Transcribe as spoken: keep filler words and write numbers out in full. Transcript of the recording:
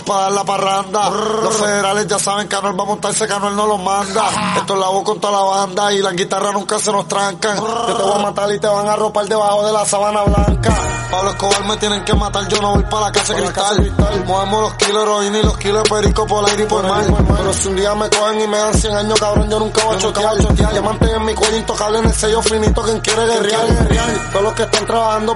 para dar la parranda. Los federales ya saben que Anuel va a montarse, que Anuel no los manda. Esto es la voz con toda la banda y las guitarras nunca se nos trancan. Yo te voy a matar y te van a ropar debajo de la sábana blanca. Pablo Escobar me tienen que matar, yo no voy para la casa de cristal. Movemos los kilos de heroína y los kilos de perico por aire y por mar. Pero si un día me cogen y me dan cien años, cabrón, yo nunca voy a chotear. Diamantes en mi cuello intocable, en el sello finito, quien quiere guerrear. Todos los que están trabajando